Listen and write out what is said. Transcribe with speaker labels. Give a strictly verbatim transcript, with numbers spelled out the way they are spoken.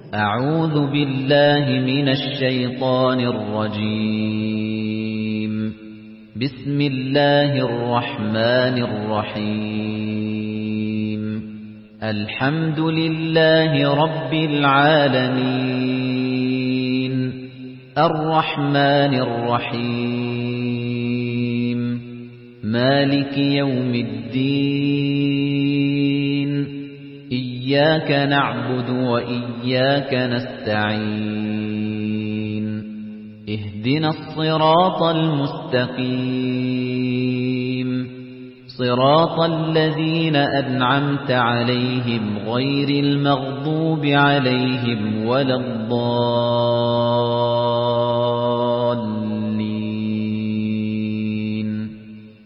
Speaker 1: أعوذ بالله من الشيطان الرجيم بسم الله الرحمن الرحيم الحمد لله رب العالمين الرحمن الرحيم مالك يوم الدين إياك نعبد وإياك نستعين اهدنا الصراط المستقيم صراط الذين أنعمت عليهم غير المغضوب عليهم ولا الضالين